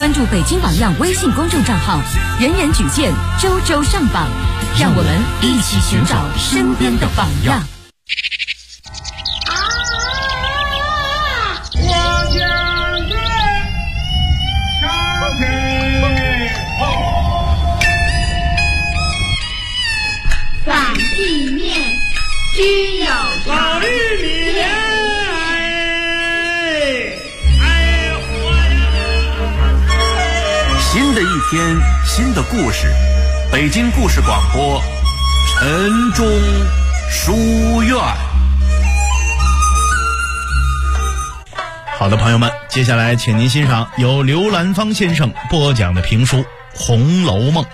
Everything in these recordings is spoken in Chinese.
关注北京榜样微信公众账号，人人举荐，周周上榜，让我们一起寻找身边的榜样。 反地面须有老玉米莲， 新的一天，新的故事，北京故事广播，晨钟书院。 好的，朋友们，接下来请您欣赏由刘兰芳先生播讲的评书《红楼梦》。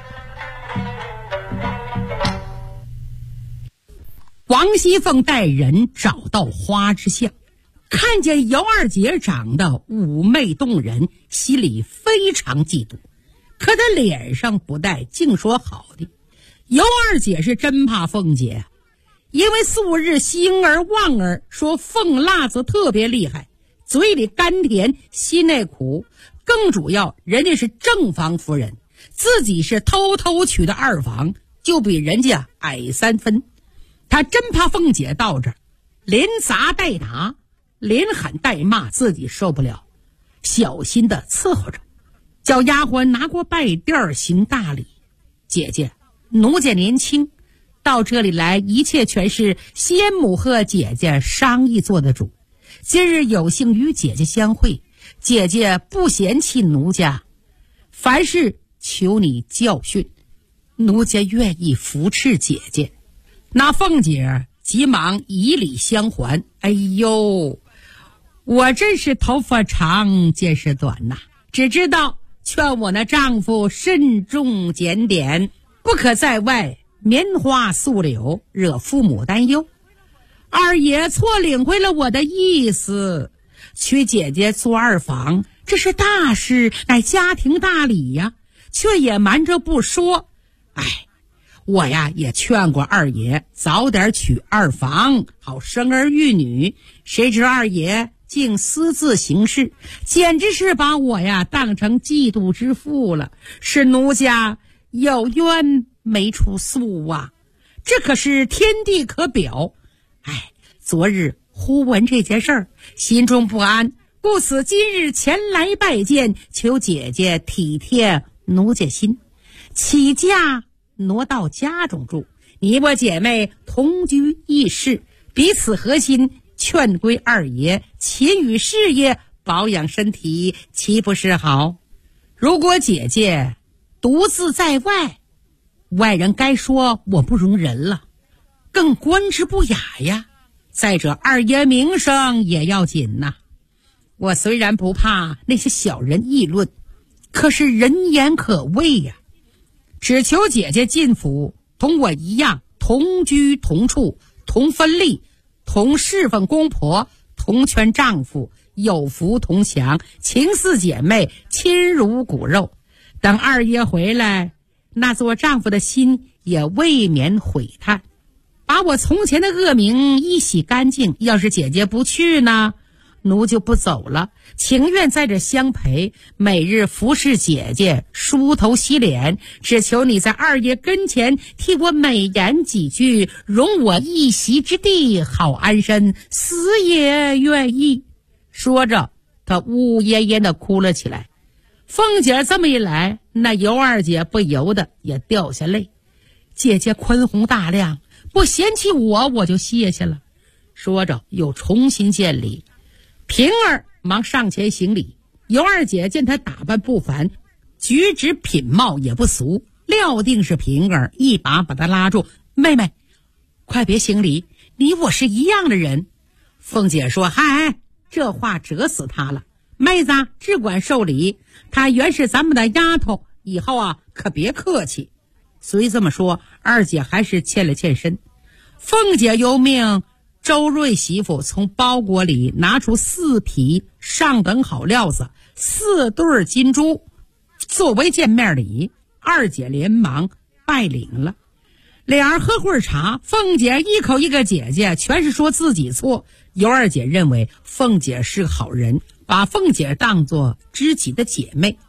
王熙凤带人找到花之巷，看见尤二姐长得妩媚动人，心里非常嫉妒，可她脸上不带，净说好的。尤二姐是真怕凤姐，因为素日兴儿旺儿说凤辣子特别厉害，嘴里甘甜心内苦，更主要人家是正房夫人，自己是偷偷娶的二房，就比人家矮3分。他真怕凤姐到这儿连砸带打连喊带骂，自己受不了，小心的伺候着，叫丫鬟拿过拜垫行大礼。姐姐，奴家年轻，到这里来一切全是先母和姐姐商议做的主，今日有幸与姐姐相会，姐姐不嫌弃奴家，凡事求你教训，奴家愿意扶持姐姐。那凤姐急忙以礼相还，哎呦，我真是头发长见识短呐，只知道劝我那丈夫慎重检点，不可在外棉花素柳，惹父母担忧。二爷错领会了我的意思，娶姐姐做二房，这是大事，乃家庭大礼呀，却也瞒着不说。哎，我呀也劝过二爷早点娶二房，好生儿育女，谁知二爷竟私自行事，简直是把我呀当成嫉妒之妇了，是奴家有冤没处诉啊，这可是天地可表。哎，昨日忽闻这件事儿，心中不安，故此今日前来拜见，求姐姐体贴奴家心，起驾挪到家中住，你我姐妹同居一室，彼此合心，劝归二爷，勤于事业，保养身体，岂不是好？如果姐姐独自在外，外人该说我不容人了，更观之不雅呀。再者二爷名声也要紧呐。我虽然不怕那些小人议论，可是人言可畏呀。只求姐姐进府，同我一样同居同处，同分利，同侍奉公婆，同劝丈夫，有福同享，情似姐妹，亲如骨肉。等二爷回来，那做丈夫的心也未免悔叹，把我从前的恶名一洗干净。要是姐姐不去呢，奴就不走了，情愿在这相陪，每日服侍姐姐，梳头洗脸，只求你在二爷跟前替我美言几句，容我一席之地，好安身，死也愿意。说着他呜呜咽咽地哭了起来。凤姐这么一来，那尤二姐不由得也掉下泪。姐姐宽宏大量，不嫌弃我就谢谢了。说着又重新见礼。平儿忙上前行礼，尤二姐见她打扮不凡，举止品貌也不俗，料定是平儿，一把把她拉住，妹妹快别行礼，你我是一样的人。凤姐说，嗨，这话折死她了，妹子只管受礼，她原是咱们的丫头，以后啊可别客气。虽这么说，二姐还是欠了欠身。凤姐又命周瑞媳妇从包裹里拿出4匹上等好料子，4对金珠作为见面礼。二姐连忙拜领了，俩人喝会儿茶，凤姐一口一个姐姐，全是说自己错。尤二姐认为凤姐是个好人，把凤姐当作知己的姐妹。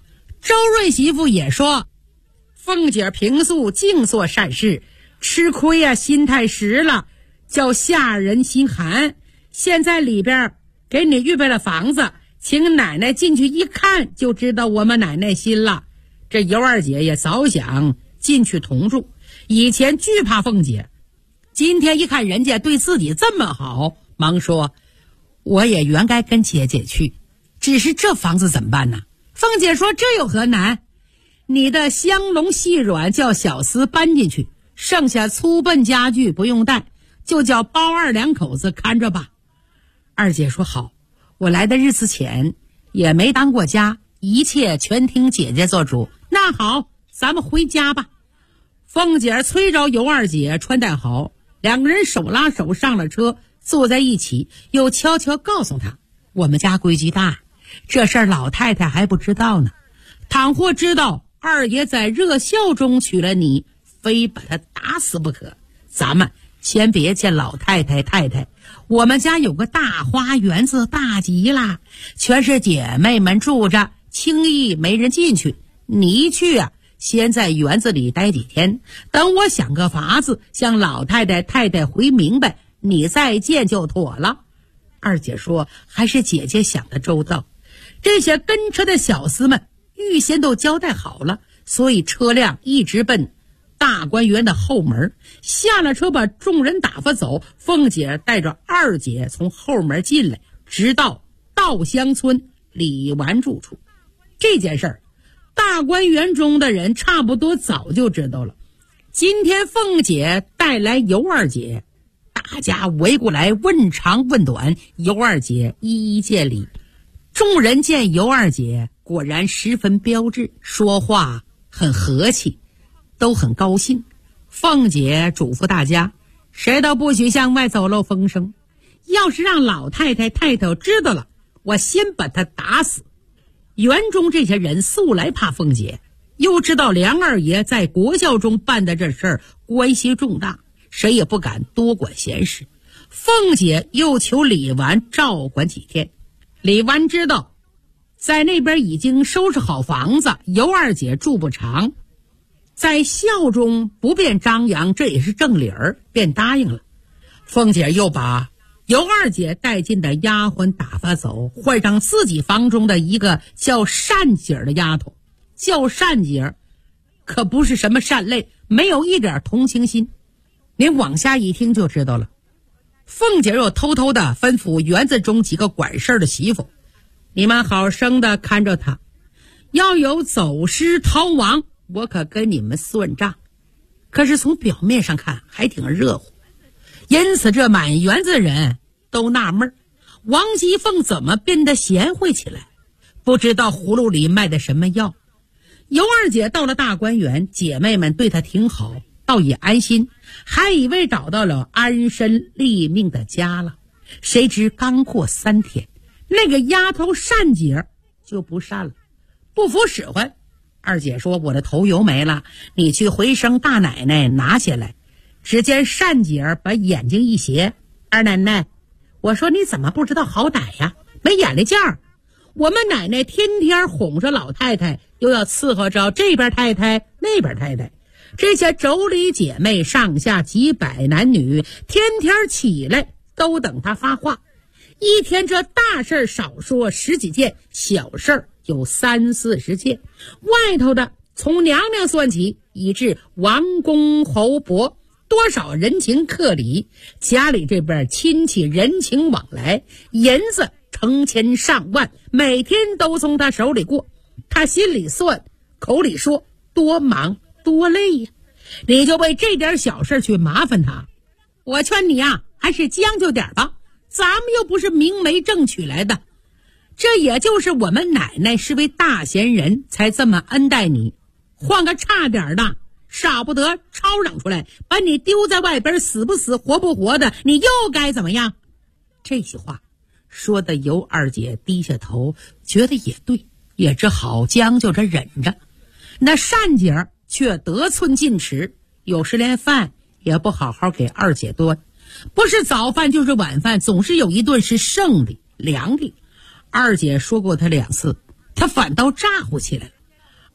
周瑞媳妇也说，凤姐平素净做善事，吃亏啊，心太实了，叫下人心寒。现在里边给你预备了房子，请奶奶进去一看就知道我们奶奶心了。这尤二姐也早想进去同住，以前惧怕凤姐，今天一看人家对自己这么好，忙说我也原该跟姐姐去，只是这房子怎么办呢？凤姐说这有何难，你的香笼细软叫小厮搬进去，剩下粗笨家具不用带，就叫包二两口子看着吧。二姐说好，我来的日子浅，也没当过家，一切全听姐姐做主。那好，咱们回家吧。凤姐催着尤二姐穿戴好，两个人手拉手上了车，坐在一起，又悄悄告诉她，我们家规矩大，这事儿老太太还不知道呢。倘或知道二爷在热笑中娶了你，非把他打死不可。咱们先别见老太太太太，我们家有个大花园子，大极了，全是姐妹们住着，轻易没人进去。你一去啊，先在园子里待几天，等我想个法子向老太太太太回明白，你再见就妥了。二姐说还是姐姐想的周到，这些跟车的小厮们预先都交代好了，所以车辆一直奔大观园的后门，下了车把众人打发走。凤姐带着二姐从后门进来，直到稻香村李纨住处。这件事儿大观园中的人差不多早就知道了。今天凤姐带来尤二姐，大家围过来问长问短，尤二姐一一见礼。众人见尤二姐果然十分标致，说话很和气，都很高兴。凤姐嘱咐大家，谁都不许向外走漏风声，要是让老太太太太知道了，我先把她打死。园中这些人素来怕凤姐，又知道梁二爷在国校中办的这事儿关系重大，谁也不敢多管闲事。凤姐又求李纨照管几天。李纨知道在那边已经收拾好房子，尤二姐住不长，在校中不便张扬，这也是正理儿，便答应了。凤姐又把尤二姐带进的丫鬟打发走，换上自己房中的一个叫善姐的丫头。叫善姐可不是什么善类，没有一点同情心，您往下一听就知道了。凤姐又偷偷的吩咐园子中几个管事的媳妇，你们好生的看着她，要有走失逃亡，我可跟你们算账。可是从表面上看还挺热乎，因此这满园子人都纳闷，王熙凤怎么变得贤惠起来，不知道葫芦里卖的什么药。尤二姐到了大观园，姐妹们对她挺好，倒也安心，还以为找到了安身立命的家了。谁知刚过3天，那个丫头善姐就不善了，不服使唤。二姐说，我的头油没了，你去回生大奶奶拿下来。只见善姐把眼睛一斜，二奶奶，我说你怎么不知道好歹呀，没眼力劲儿。我们奶奶天天哄着老太太，又要伺候着这边太太那边太太，这些妯娌姐妹上下几百男女，天天起来都等她发话。一天这大事少说10几件，小事有30、40件，外头的从娘娘算起，以至王公侯伯，多少人情客礼，家里这边亲戚人情往来，银子成千上万，每天都从他手里过。他心里算，口里说，多忙多累呀，你就为这点小事去麻烦他。我劝你啊，还是将就点吧，咱们又不是明媒正娶来的。这也就是我们奶奶是位大贤人，才这么恩待你，换个差点的，少不得吵嚷出来，把你丢在外边，死不死活不活的，你又该怎么样？这些话说的尤二姐低下头，觉得也对，也只好将就着忍着。那善姐却得寸进尺，有时连饭也不好好给二姐端，不是早饭就是晚饭，总是有一顿是剩的凉的。二姐说过她2次，她反倒咋呼起来了。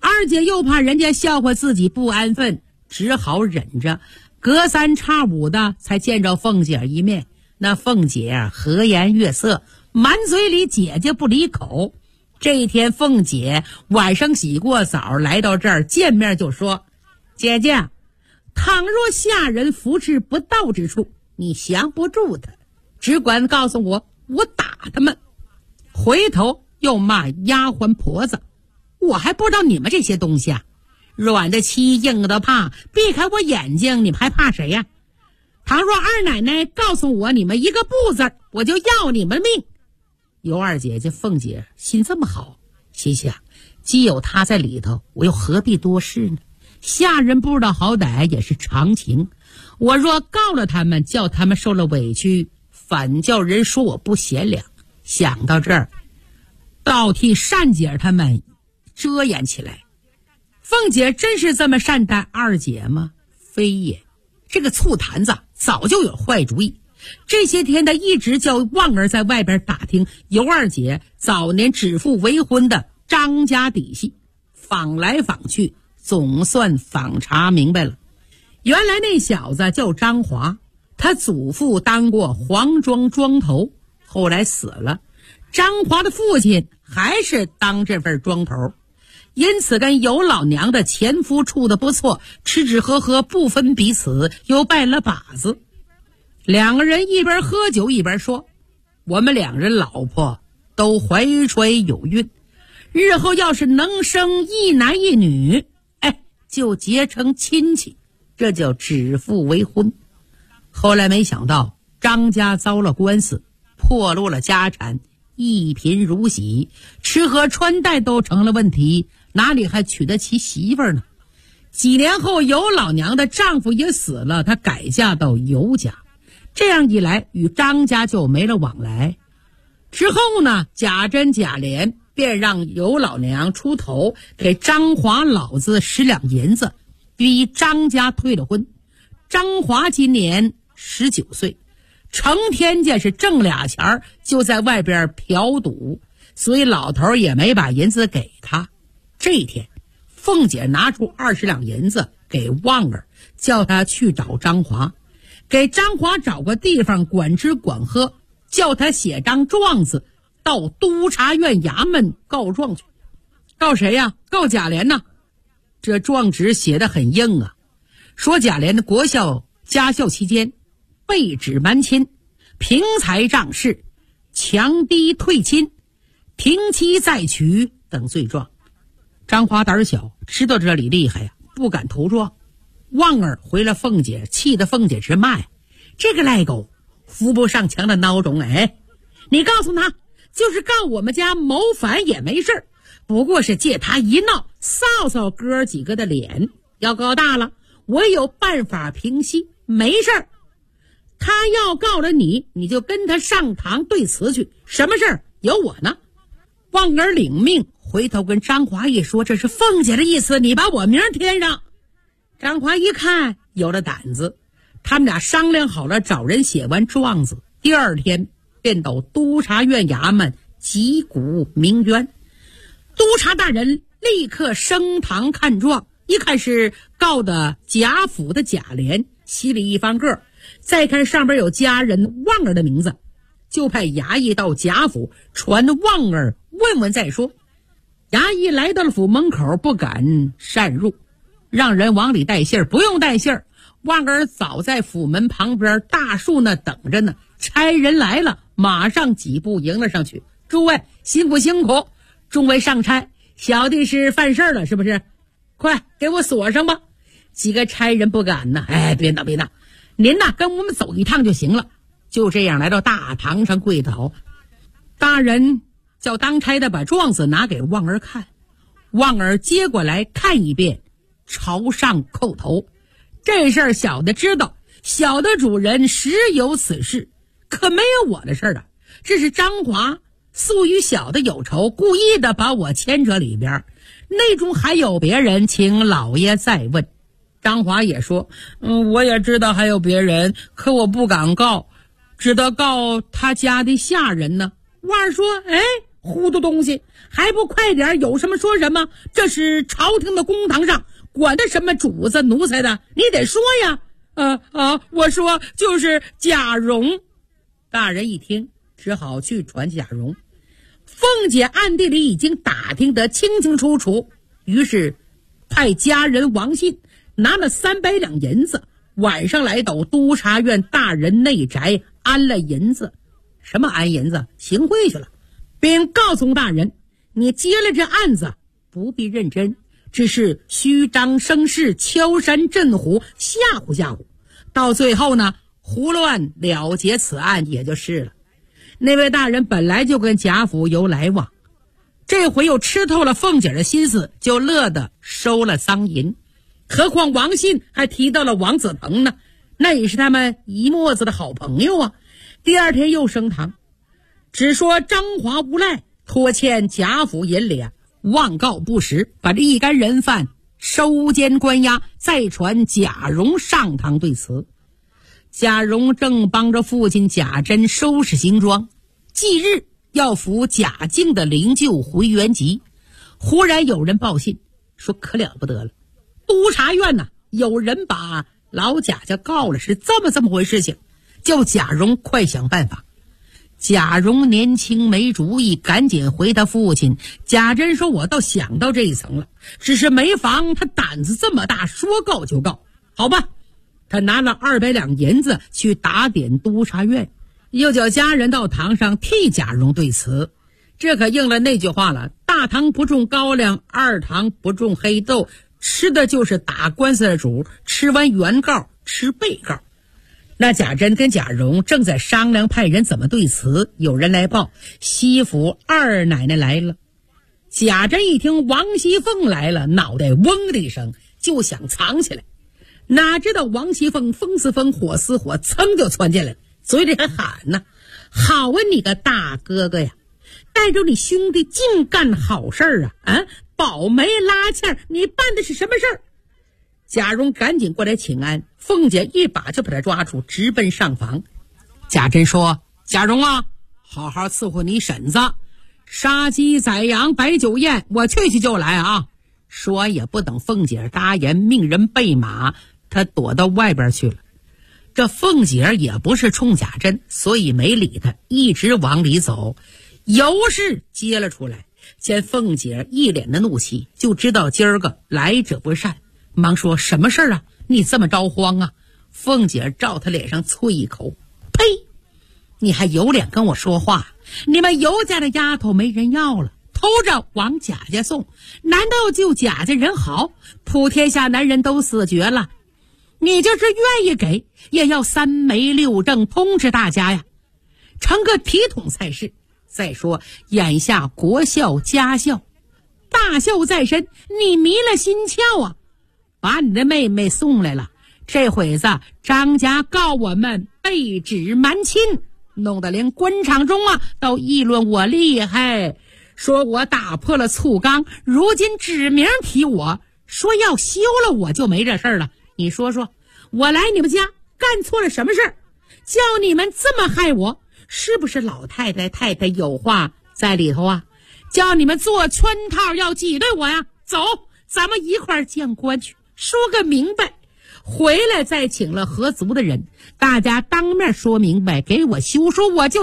二姐又怕人家笑话自己不安分，只好忍着，隔三差五的才见着凤姐一面。那凤姐和颜悦色，满嘴里姐姐不离口。这一天凤姐晚上洗过澡来到这儿，见面就说：姐姐，倘若下人扶持不到之处，你降不住他，只管告诉我，我打他们。回头又骂丫鬟婆子，我还不知道你们这些东西啊，软的欺，硬的怕，避开我眼睛，你们还怕谁呀？倘若二奶奶告诉我你们一个不字，我就要你们命。尤二姐这凤姐心这么好，心想既有她在里头，我又何必多事呢？下人不知道好歹也是常情，我若告了他们，叫他们受了委屈，反叫人说我不贤良。想到这儿，倒替善姐他们遮掩起来。凤姐真是这么善待二姐吗？非也，这个醋坛子早就有坏主意。这些天他一直叫旺儿在外边打听尤二姐早年指腹为婚的张家底细，访来访去，总算访查明白了。原来那小子叫张华，他祖父当过黄庄庄头，后来死了。张华的父亲还是当这份庄头，因此跟尤老娘的前夫处得不错，吃吃喝喝不分彼此，又拜了把子。两个人一边喝酒一边说，我们两人老婆都怀揣有孕，日后要是能生一男一女，就结成亲戚，这叫指腹为婚。后来没想到张家遭了官司，破落了家产，一贫如洗，吃喝穿戴都成了问题，哪里还娶得起媳妇呢？几年后尤老娘的丈夫也死了，她改嫁到尤家，这样一来与张家就没了往来。之后呢，贾珍贾琏便让尤老娘出头，给张华老子10两银子，逼张家退了婚。张华今年19岁，成天见是挣俩钱就在外边嫖赌，所以老头也没把银子给他。这一天凤姐拿出20两银子给旺儿，叫他去找张华，给张华找个地方管吃管喝，叫他写张状子到督察院衙门告状去。告谁呀？告贾琏呐。这状纸写得很硬啊，说贾琏的国校家校期间被指瞒亲，凭财仗势，强逼退亲，停妻再娶等罪状。张华胆小，知道这里厉害呀，不敢投状。旺儿回了凤姐，气得凤姐直骂呀，这个赖狗，扶不上墙的孬种，你告诉他，就是告我们家谋反也没事，不过是借他一闹，臊臊哥几个的脸，要告大了，我有办法平息，没事。他要告了你，你就跟他上堂对词去，什么事儿有我呢。旺儿领命，回头跟张华一说，这是凤姐的意思，你把我名添上。张华一看有了胆子，他们俩商量好了，找人写完状子，第二天便到督察院衙门击鼓鸣冤。督察大人立刻升堂看状，一看是告的贾府的贾琏，心里一翻个，再看上边有家人旺儿的名字，就派衙役到贾府传旺儿问问再说。衙役来到了府门口，不敢擅入，让人往里带信儿。不用带信儿，旺儿早在府门旁边大树那等着呢。差人来了，马上几步迎了上去，诸位辛苦辛苦，众位上差，小弟是犯事了是不是？快给我锁上吧。几个差人不敢呢，别闹，您呐跟我们走一趟就行了。就这样来到大堂上跪倒，大人叫当差的把状子拿给旺儿看，旺儿接过来看一遍，朝上叩头。这事儿小的知道，小的主人实有此事，可没有我的事儿啊。这是张华素与小的有仇，故意的把我牵扯里边，内中还有别人，请老爷再问。张华也说，我也知道还有别人，可我不敢告，只得告他家的下人呢。旺儿说， 糊涂东西，还不快点，有什么说什么，这是朝廷的公堂上，管他什么主子奴才的，你得说呀。我说就是贾蓉。大人一听，只好去传贾蓉。凤姐暗地里已经打听得清清楚楚，于是派家人王信拿了300两银子，晚上来到督察院大人内宅安了银子。什么安银子？行贿去了，并告诉大人，你接了这案子不必认真，只是虚张声势，敲山震虎，吓唬吓唬，到最后呢，胡乱了结此案也就是了。那位大人本来就跟贾府有来往，这回又吃透了凤姐的心思，就乐得收了赃银。何况王信还提到了王子腾呢，那也是他们一墨子的好朋友啊。第二天又升堂，只说张华无赖拖欠贾府银两，妄告不实，把这一干人犯收监关押，再传贾蓉上堂对词。贾蓉正帮着父亲贾珍收拾行装，忌日要扶贾静的灵柩回原籍。忽然有人报信说，可了不得了，督察院呐，有人把老贾家告了，是这么回事情，叫贾蓉快想办法。贾蓉年轻没主意，赶紧回他父亲。贾珍说，我倒想到这一层了，只是没防他胆子这么大，说告就告。好吧，他拿了200两银子去打点督察院，又叫家人到堂上替贾蓉对词。这可应了那句话了，大堂不种高粱，二堂不种黑豆，吃的就是打官司的主，吃完原告吃被告。那贾珍跟贾蓉正在商量派人怎么对词，有人来报，西府二奶奶来了。贾珍一听王熙凤来了，脑袋嗡的一声，就想藏起来，哪知道王熙凤风似风，火似火，噌就窜进来了，嘴里还喊呢，好啊你个大哥哥呀，带着你兄弟净干好事啊，保媒拉纤，你办的是什么事儿？贾蓉赶紧过来请安，凤姐一把就把他抓住，直奔上房。贾珍说，贾蓉啊，好好伺候你婶子，杀鸡宰羊摆酒宴，我去就来啊。说也不等凤姐答言，命人备马，他躲到外边去了。这凤姐也不是冲贾珍，所以没理他，一直往里走。尤氏接了出来，见凤姐一脸的怒气，就知道今儿个来者不善，忙说，什么事啊，你这么着慌啊？凤姐照他脸上啐一口，呸，你还有脸跟我说话？你们尤家的丫头没人要了，偷着往贾家送，难道就贾家人好？普天下男人都死绝了，你就是愿意给，也要3媒6证通知大家呀，成个体统才是。再说眼下国孝家孝，大孝在身，你迷了心窍啊，把你的妹妹送来了。这会子张家告我们背指瞒亲，弄得连官场中都议论我厉害，说我打破了醋缸，如今指名提我，说要休了我就没这事儿了。你说说，我来你们家干错了什么事儿，叫你们这么害我？是不是老太太有话在里头啊？叫你们做圈套要挤兑我呀？走，咱们一块儿见官去，说个明白。回来再请了合族的人，大家当面说明白，给我休，说我就